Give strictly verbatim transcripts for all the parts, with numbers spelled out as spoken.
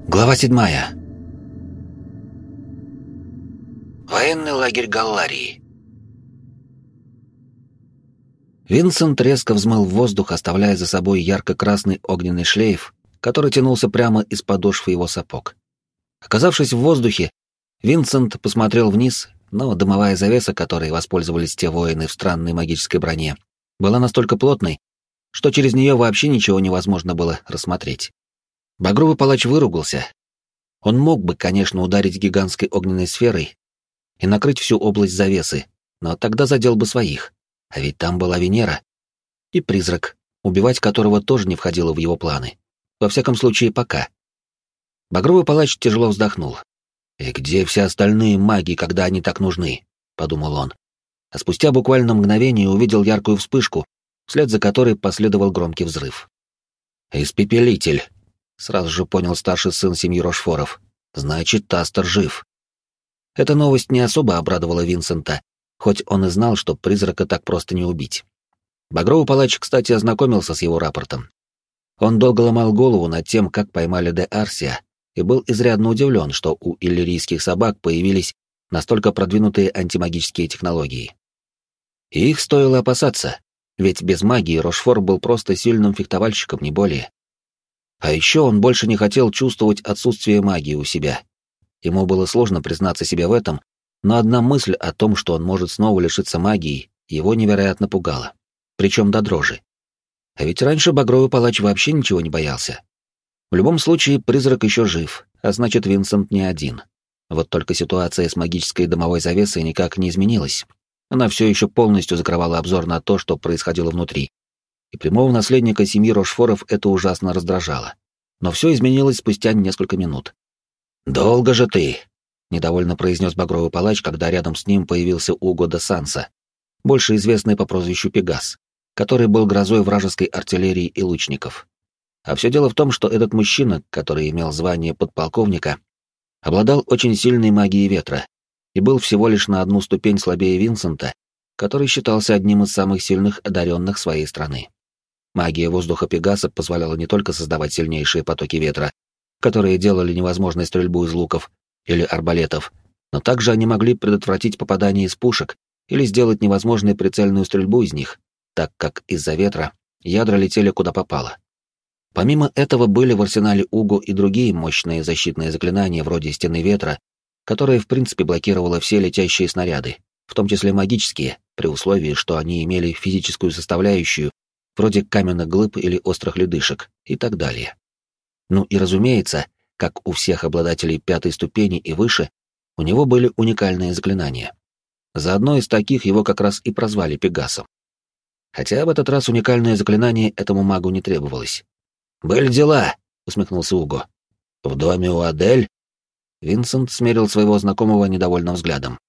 Глава седьмая. Военный лагерь Галларии. Винсент резко взмыл в воздух, оставляя за собой ярко-красный огненный шлейф, который тянулся прямо из подошвы его сапог. Оказавшись в воздухе, Винсент посмотрел вниз, но дымовая завеса, которой воспользовались те воины в странной магической броне, была настолько плотной, что через нее вообще ничего невозможно было рассмотреть. Багровый палач выругался. Он мог бы, конечно, ударить гигантской огненной сферой и накрыть всю область завесы, но тогда задел бы своих. А ведь там была Венера и призрак, убивать которого тоже не входило в его планы. Во всяком случае, пока. Багровый палач тяжело вздохнул. «И где все остальные маги, когда они так нужны?» — подумал он. А спустя буквально мгновение увидел яркую вспышку, вслед за которой последовал громкий взрыв. «Испепелитель!» — сразу же понял старший сын семьи Рошфоров. «Значит, Тастер жив». Эта новость не особо обрадовала Винсента, хоть он и знал, что призрака так просто не убить. Багровый палач, кстати, ознакомился с его рапортом. Он долго ломал голову над тем, как поймали де Арсия, и был изрядно удивлен, что у иллирийских собак появились настолько продвинутые антимагические технологии. И их стоило опасаться, ведь без магии Рошфор был просто сильным фехтовальщиком, не более. А еще он больше не хотел чувствовать отсутствие магии у себя. Ему было сложно признаться себе в этом, но одна мысль о том, что он может снова лишиться магии, его невероятно пугала. Причем до дрожи. А ведь раньше Багровый палач вообще ничего не боялся. В любом случае, призрак еще жив, а значит, Винсент не один. Вот только ситуация с магической дымовой завесой никак не изменилась. Она все еще полностью закрывала обзор на то, что происходило внутри. И прямого наследника семьи Рошфоров это ужасно раздражало. Но все изменилось спустя несколько минут. «Долго же ты!» — недовольно произнес Багровый палач, когда рядом с ним появился Уго де Санса, больше известный по прозвищу Пегас, который был грозой вражеской артиллерии и лучников. А все дело в том, что этот мужчина, который имел звание подполковника, обладал очень сильной магией ветра и был всего лишь на одну ступень слабее Винсента, который считался одним из самых сильных одаренных своей страны. Магия воздуха Пегаса позволяла не только создавать сильнейшие потоки ветра, которые делали невозможной стрельбу из луков или арбалетов, но также они могли предотвратить попадание из пушек или сделать невозможной прицельную стрельбу из них, так как из-за ветра ядра летели куда попало. Помимо этого были в арсенале Уго и другие мощные защитные заклинания вроде стены ветра, которая в принципе блокировала все летящие снаряды, в том числе магические, при условии, что они имели физическую составляющую, вроде каменных глыб или острых ледышек и так далее. Ну и разумеется, как у всех обладателей пятой ступени и выше, у него были уникальные заклинания. За одно из таких его как раз и прозвали Пегасом. Хотя в этот раз уникальное заклинание этому магу не требовалось. «Были дела», — усмехнулся Уго. «В доме у Адель?» Винсент смерил своего знакомого недовольным взглядом.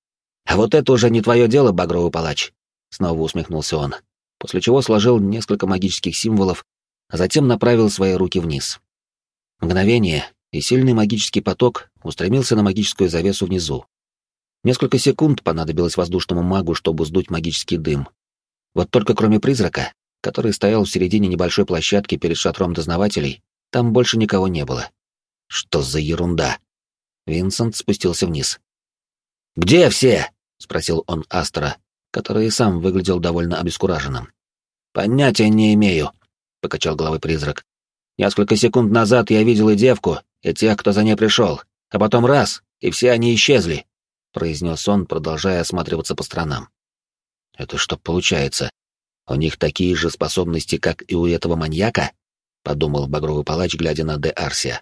«А вот это уже не твое дело, Багровый палач», — снова усмехнулся он, после чего сложил несколько магических символов, а затем направил свои руки вниз. Мгновение, и сильный магический поток устремился на магическую завесу внизу. Несколько секунд понадобилось воздушному магу, чтобы сдуть магический дым. Вот только кроме призрака, который стоял в середине небольшой площадки перед шатром дознавателей, там больше никого не было. Что за ерунда? Винсент спустился вниз. «Где все?» — спросил он Астера, который и сам выглядел довольно обескураженным. «Понятия не имею», — покачал головой призрак. «Несколько секунд назад я видел и девку, и тех, кто за ней пришел, а потом раз, и все они исчезли», — произнес он, продолжая осматриваться по сторонам. «Это что получается? У них такие же способности, как и у этого маньяка?» — подумал Багровый палач, глядя на де Арсия.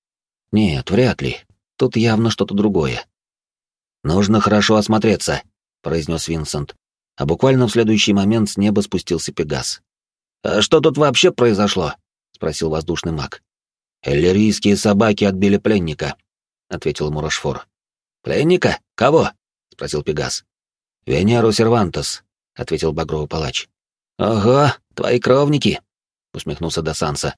«Нет, вряд ли. Тут явно что-то другое». «Нужно хорошо осмотреться», — произнес Винсент, а буквально в следующий момент с неба спустился Пегас. «А что тут вообще произошло?» — спросил воздушный маг. «Иллирийские собаки отбили пленника», — ответил ему Рошфор. «Пленника? Кого?» — спросил Пегас. «Венеру Сервантес», — ответил Багровый палач. «Ого, твои кровники», — усмехнулся де Санса.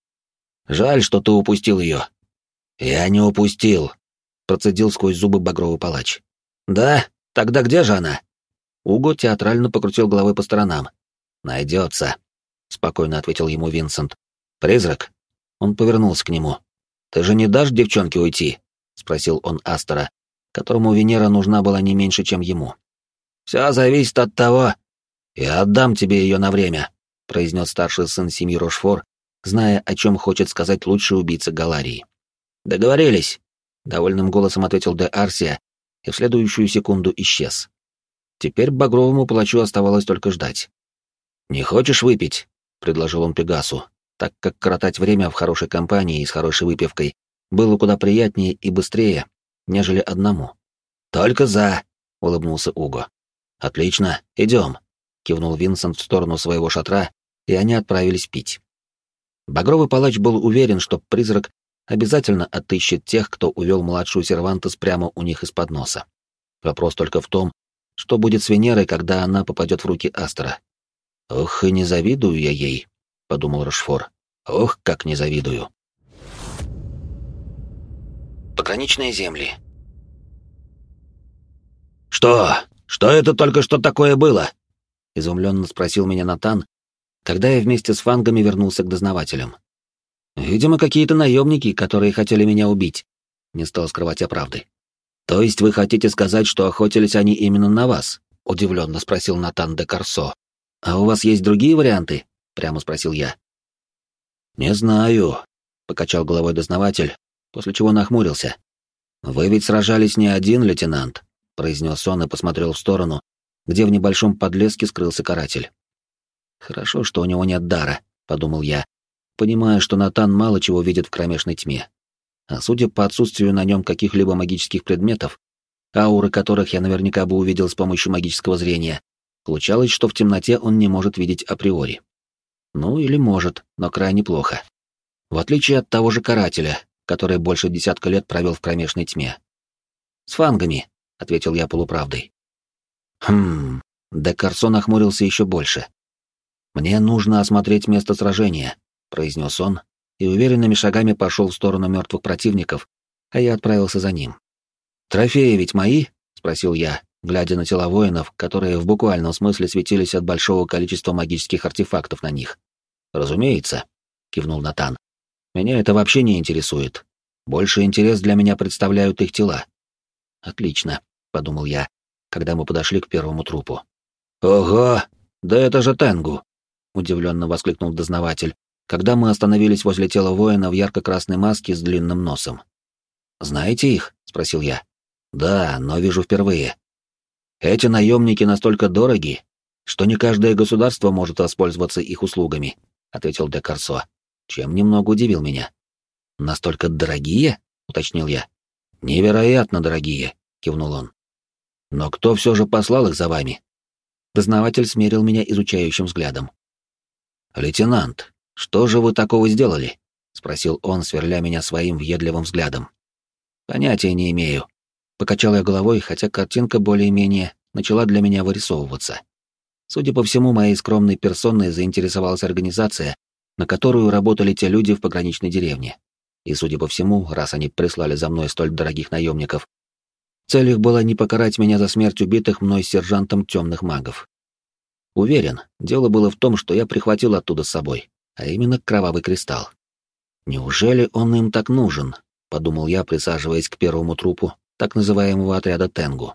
«Жаль, что ты упустил ее». «Я не упустил», — процедил сквозь зубы Багровый палач. «Да? Тогда где же она?» Уго театрально покрутил головой по сторонам. «Найдется», — спокойно ответил ему Винсент. «Призрак?» Он повернулся к нему. «Ты же не дашь девчонке уйти?» — спросил он Астера, которому Венера нужна была не меньше, чем ему. «Все зависит от того...» «Я отдам тебе ее на время», — произнес старший сын семьи Рошфор, зная, о чем хочет сказать лучший убийца Галарии. «Договорились», — довольным голосом ответил де Арсия, и в следующую секунду исчез. Теперь багровому палачу оставалось только ждать. «Не хочешь выпить?» — предложил он Пегасу, так как коротать время в хорошей компании и с хорошей выпивкой было куда приятнее и быстрее, нежели одному. «Только за», — улыбнулся Уго. «Отлично, идем», — кивнул Винсент в сторону своего шатра, и они отправились пить. Багровый палач был уверен, что призрак обязательно отыщет тех, кто увел младшую Сервантес прямо у них из-под носа. Вопрос только в том, что будет с Венерой, когда она попадет в руки Астера. «Ох, и не завидую я ей», — подумал Рошфор. «Ох, как не завидую». Пограничные земли. «Что? Что это только что такое было?» — изумленно спросил меня Натан, когда я вместе с фангами вернулся к дознавателям. «Видимо, какие-то наемники, которые хотели меня убить», — не стал скрывать я правды. «То есть вы хотите сказать, что охотились они именно на вас?» — удивленно спросил Натан де Корсо. «А у вас есть другие варианты?» — прямо спросил я. «Не знаю», — покачал головой дознаватель, после чего нахмурился. «Вы ведь сражались не один, лейтенант», — произнес он и посмотрел в сторону, где в небольшом подлеске скрылся каратель. «Хорошо, что у него нет дара», — подумал я, понимая, что Натан мало чего видит в кромешной тьме. А судя по отсутствию на нем каких-либо магических предметов, ауры которых я наверняка бы увидел с помощью магического зрения, получалось, что в темноте он не может видеть априори. Ну или может, но крайне плохо. В отличие от того же карателя, который больше десятка лет провел в кромешной тьме. «С фангами», — ответил я полуправдой. «Хм...» — де Корсо нахмурился еще больше. «Мне нужно осмотреть место сражения», — произнес он, и уверенными шагами пошел в сторону мертвых противников, а я отправился за ним. «Трофеи ведь мои?» — спросил я, глядя на тела воинов, которые в буквальном смысле светились от большого количества магических артефактов на них. «Разумеется», — кивнул Натан. «Меня это вообще не интересует. Больше интерес для меня представляют их тела». «Отлично», — подумал я, когда мы подошли к первому трупу. «Ого! Да это же Тенгу!» — удивленно воскликнул дознаватель, когда мы остановились возле тела воина в ярко-красной маске с длинным носом. «Знаете их?» — спросил я. «Да, но вижу впервые. Эти наемники настолько дороги, что не каждое государство может воспользоваться их услугами», — ответил де Корсо, чем немного удивил меня. «Настолько дорогие?» — уточнил я. «Невероятно дорогие», — кивнул он. «Но кто все же послал их за вами?» Дознаватель смерил меня изучающим взглядом. «Лейтенант, что же вы такого сделали?» — спросил он, сверля меня своим въедливым взглядом. «Понятия не имею». Покачал я головой, хотя картинка более-менее начала для меня вырисовываться. Судя по всему, моей скромной персоной заинтересовалась организация, на которую работали те люди в пограничной деревне. И, судя по всему, раз они прислали за мной столь дорогих наемников, цель их была не покарать меня за смерть убитых мной сержантом темных магов. Уверен, дело было в том, что я прихватил оттуда с собой, а именно кровавый кристалл. «Неужели он им так нужен?» — подумал я, присаживаясь к первому трупу так называемого отряда Тенгу.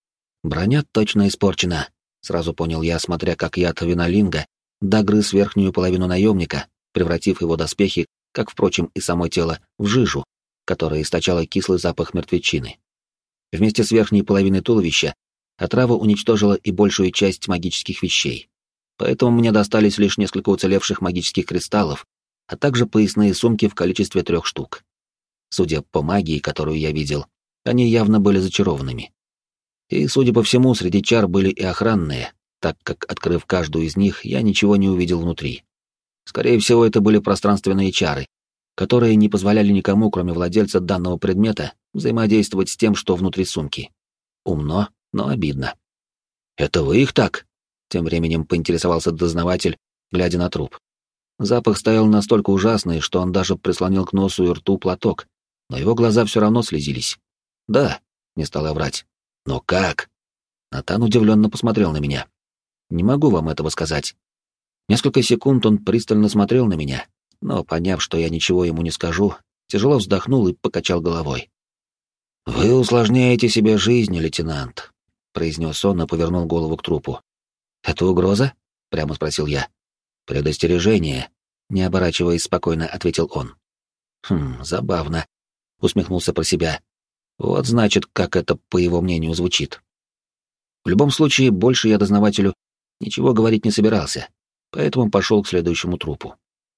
«Броня точно испорчена», — сразу понял я, смотря как яд винолинга догрыз верхнюю половину наемника, превратив его доспехи, как, впрочем, и само тело, в жижу, которая источала кислый запах мертвечины. Вместе с верхней половиной туловища отрава уничтожила и большую часть магических вещей. Поэтому мне достались лишь несколько уцелевших магических кристаллов, а также поясные сумки в количестве трех штук. Судя по магии, которую я видел, они явно были зачарованными. И, судя по всему, среди чар были и охранные, так как, открыв каждую из них, я ничего не увидел внутри. Скорее всего, это были пространственные чары, которые не позволяли никому, кроме владельца данного предмета, взаимодействовать с тем, что внутри сумки. Умно, но обидно. «Это вы их так?» — тем временем поинтересовался дознаватель, глядя на труп. Запах стоял настолько ужасный, что он даже прислонил к носу и рту платок, но его глаза все равно слезились. «Да», — не стал я врать. «Но как?» Натан удивленно посмотрел на меня. «Не могу вам этого сказать». Несколько секунд он пристально смотрел на меня, но, поняв, что я ничего ему не скажу, тяжело вздохнул и покачал головой. «Вы усложняете себе жизнь, лейтенант», — произнес он и повернул голову к трупу. «Это угроза?» — прямо спросил я. «Предостережение», — не оборачиваясь, спокойно ответил он. «Хм, забавно», — усмехнулся про себя. «Вот значит, как это, по его мнению, звучит». В любом случае, больше я дознавателю ничего говорить не собирался, поэтому пошел к следующему трупу.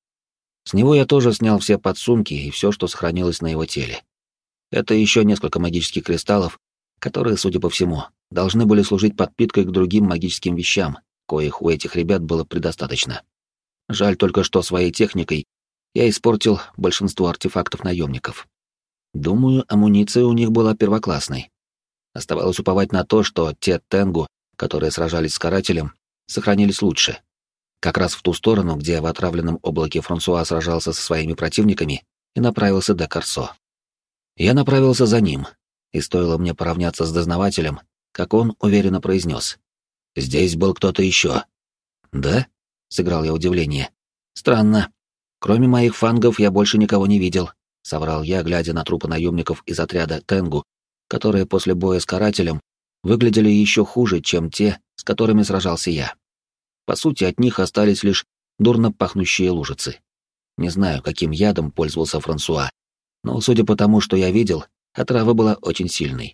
С него я тоже снял все подсумки и все, что сохранилось на его теле. Это еще несколько магических кристаллов, которые, судя по всему, должны были служить подпиткой к другим магическим вещам, коих у этих ребят было предостаточно. Жаль только, что своей техникой я испортил большинство артефактов наемников. Думаю, амуниция у них была первоклассной. Оставалось уповать на то, что те тенгу, которые сражались с карателем, сохранились лучше. Как раз в ту сторону, где в отравленном облаке Франсуа сражался со своими противниками, и направился до Корсо. Я направился за ним, и стоило мне поравняться с дознавателем, как он уверенно произнес: «Здесь был кто-то еще». «Да?» — сыграл я удивление. «Странно. Кроме моих фангов я больше никого не видел», — соврал я, глядя на трупы наемников из отряда Тенгу, которые после боя с карателем выглядели еще хуже, чем те, с которыми сражался я. По сути, от них остались лишь дурно пахнущие лужицы. Не знаю, каким ядом пользовался Франсуа, но, судя по тому, что я видел, отрава была очень сильной.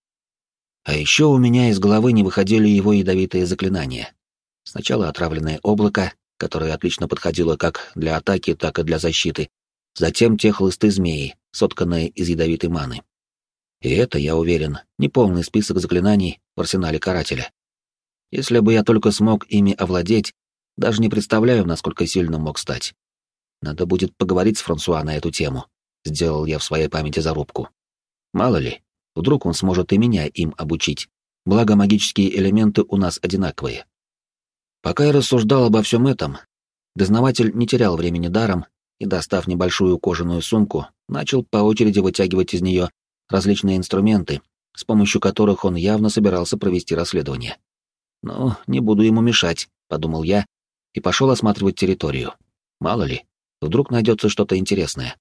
А еще у меня из головы не выходили его ядовитые заклинания. Сначала отравленное облако, которое отлично подходило как для атаки, так и для защиты, затем те хлысты змеи, сотканные из ядовитой маны. И это, я уверен, не полный список заклинаний в арсенале карателя. Если бы я только смог ими овладеть, даже не представляю, насколько сильным мог стать. Надо будет поговорить с Франсуа на эту тему, сделал я в своей памяти зарубку. Мало ли, вдруг он сможет и меня им обучить, благо магические элементы у нас одинаковые. Пока я рассуждал обо всем этом, дознаватель не терял времени даром и, достав небольшую кожаную сумку, начал по очереди вытягивать из нее различные инструменты, с помощью которых он явно собирался провести расследование. «Ну, не буду ему мешать», — подумал я, и пошел осматривать территорию. Мало ли, вдруг найдется что-то интересное.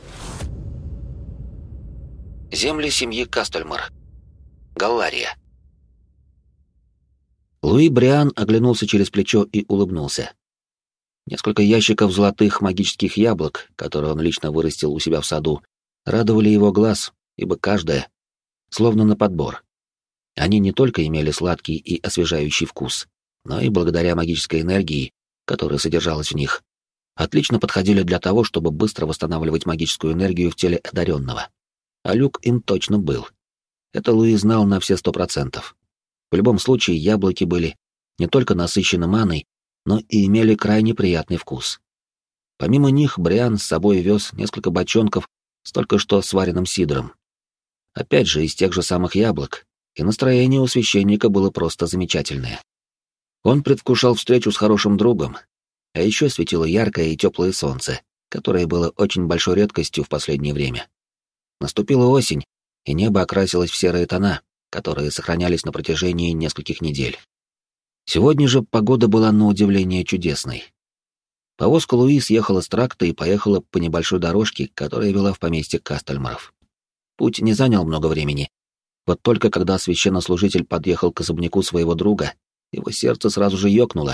Земли семьи Кастельмар. Галлария. Луи Бриан оглянулся через плечо и улыбнулся. Несколько ящиков золотых магических яблок, которые он лично вырастил у себя в саду, радовали его глаз, ибо каждое словно на подбор. Они не только имели сладкий и освежающий вкус, но и благодаря магической энергии, которая содержалась в них, отлично подходили для того, чтобы быстро восстанавливать магическую энергию в теле одаренного. А люк им точно был. Это Луи знал на все сто процентов. В любом случае, яблоки были не только насыщены маной, но и имели крайне приятный вкус. Помимо них, Бриан с собой вез несколько бочонков с только что сваренным сидром. Опять же, из тех же самых яблок, и настроение у священника было просто замечательное. Он предвкушал встречу с хорошим другом, а еще светило яркое и теплое солнце, которое было очень большой редкостью в последнее время. Наступила осень, и небо окрасилось в серые тона, которые сохранялись на протяжении нескольких недель. Сегодня же погода была на удивление чудесной. Повозка Луи съехала с тракта и поехала по небольшой дорожке, которая вела в поместье Кастельмаров. Путь не занял много времени. Вот только когда священнослужитель подъехал к особняку своего друга, его сердце сразу же ёкнуло.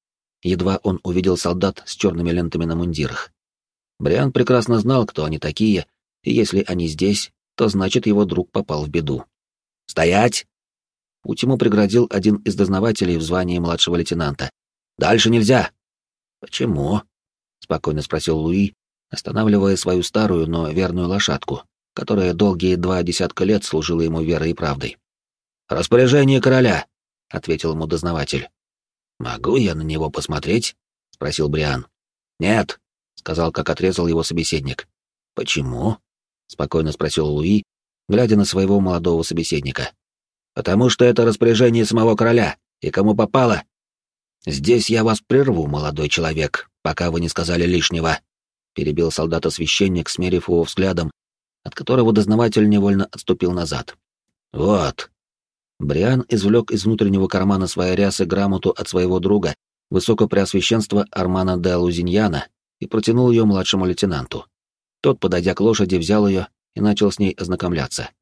Едва он увидел солдат с черными лентами на мундирах. Бриан прекрасно знал, кто они такие, и если они здесь, то значит его друг попал в беду. «Стоять!» Путь ему преградил один из дознавателей в звании младшего лейтенанта. «Дальше нельзя!» «Почему?» — спокойно спросил Луи, останавливая свою старую, но верную лошадку, которая долгие два десятка лет служила ему верой и правдой. «Распоряжение короля!» — ответил ему дознаватель. «Могу я на него посмотреть?» — спросил Бриан. «Нет», — сказал, как отрезал его собеседник. «Почему?» — спокойно спросил Луи, глядя на своего молодого собеседника. «Потому что это распоряжение самого короля, и кому попало...» «Здесь я вас прерву, молодой человек, пока вы не сказали лишнего», — перебил солдата священник, смерив его взглядом, от которого дознаватель невольно отступил назад. «Вот». Бриан извлек из внутреннего кармана своей рясы грамоту от своего друга, высокопреосвященства Армана де Лузиньяна, и протянул ее младшему лейтенанту. Тот, подойдя к лошади, взял ее и начал с ней ознакомляться.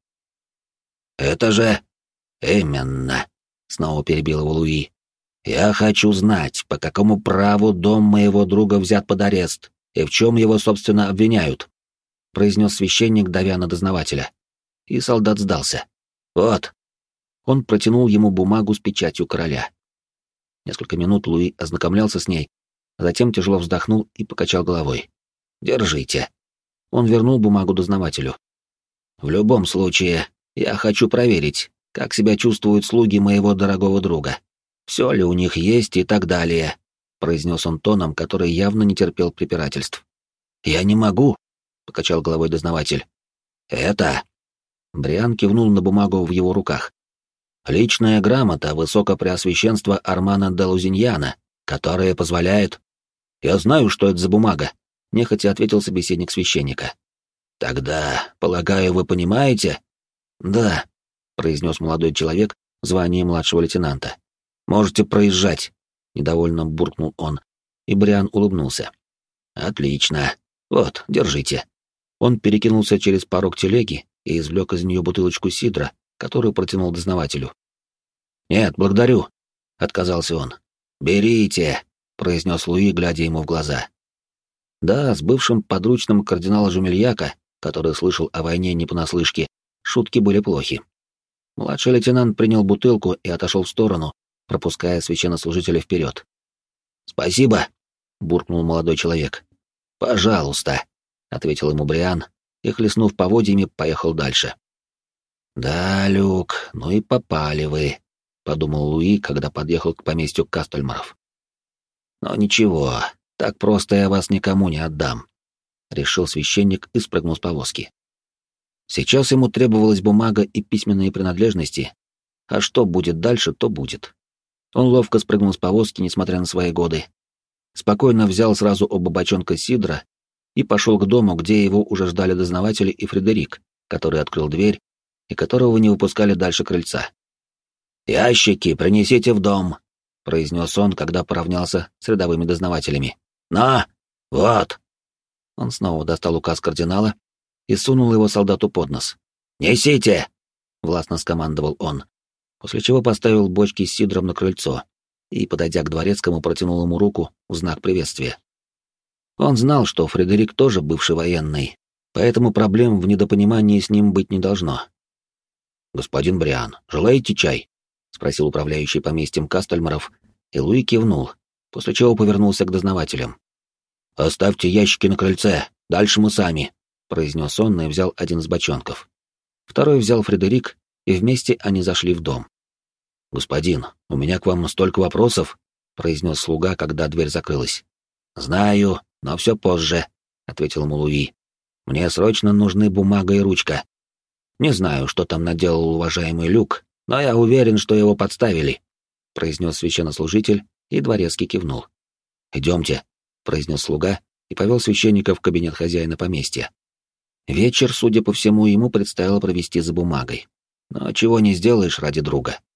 «Это же...» «Именно», — снова перебил его Луи. «Я хочу знать, по какому праву дом моего друга взят под арест и в чем его, собственно, обвиняют», — произнес священник, давя на дознавателя. И солдат сдался. «Вот». Он протянул ему бумагу с печатью короля. Несколько минут Луи ознакомлялся с ней, а затем тяжело вздохнул и покачал головой. «Держите». Он вернул бумагу дознавателю. «В любом случае, я хочу проверить, как себя чувствуют слуги моего дорогого друга. Все ли у них есть и так далее», — произнес он тоном, который явно не терпел препирательств. «Я не могу», — покачал головой дознаватель. «Это...» Бриан кивнул на бумагу в его руках. «Личная грамота высокопреосвященства Армана де Лузиньяна, которая позволяет...» «Я знаю, что это за бумага», — нехотя ответил собеседник священника. «Тогда, полагаю, вы понимаете?» «Да», — произнес молодой человек в звании младшего лейтенанта. «Можете проезжать», — недовольно буркнул он, и Бриан улыбнулся. «Отлично. Вот, держите». Он перекинулся через порог телеги и извлек из нее бутылочку сидра, которую протянул дознавателю. «Нет, благодарю», — отказался он. «Берите», — произнес Луи, глядя ему в глаза. Да, с бывшим подручным кардинала Жумельяка, который слышал о войне не понаслышке, шутки были плохи. Младший лейтенант принял бутылку и отошел в сторону, пропуская священнослужителя вперед. «Спасибо», — буркнул молодой человек. «Пожалуйста», — ответил ему Бриан, и, хлестнув поводьями, поехал дальше. «Да, Люк, ну и попали вы», — подумал Луи, когда подъехал к поместью Кастельмаров. «Но ничего, так просто я вас никому не отдам», — решил священник и спрыгнул с повозки. Сейчас ему требовалась бумага и письменные принадлежности, а что будет дальше, то будет. Он ловко спрыгнул с повозки, несмотря на свои годы, спокойно взял сразу оба бочонка сидра и пошел к дому, где его уже ждали дознаватели и Фредерик, который открыл дверь и которого не выпускали дальше крыльца. «Ящики принесите в дом», — произнес он, когда поравнялся с рядовыми дознавателями. «На, вот». Он снова достал указ кардинала и сунул его солдату под нос. «Несите!» — властно скомандовал он, после чего поставил бочки с сидром на крыльцо и, подойдя к дворецкому, протянул ему руку в знак приветствия. Он знал, что Фредерик тоже бывший военный, поэтому проблем в недопонимании с ним быть не должно. «Господин Бриан, желаете чай?» — спросил управляющий поместьем Кастельмаров, и Луи кивнул, после чего повернулся к дознавателям. «Оставьте ящики на крыльце, дальше мы сами», — произнес он и взял один из бочонков. Второй взял Фредерик, и вместе они зашли в дом. «Господин, у меня к вам столько вопросов», — произнес слуга, когда дверь закрылась. «Знаю, но все позже», — ответил ему Луи. «Мне срочно нужны бумага и ручка. Не знаю, что там наделал уважаемый Люк, но я уверен, что его подставили», — произнес священнослужитель, и дворецкий кивнул. «Идемте», — произнес слуга и повел священника в кабинет хозяина поместья. Вечер, судя по всему, ему предстояло провести за бумагой. Но чего не сделаешь ради друга.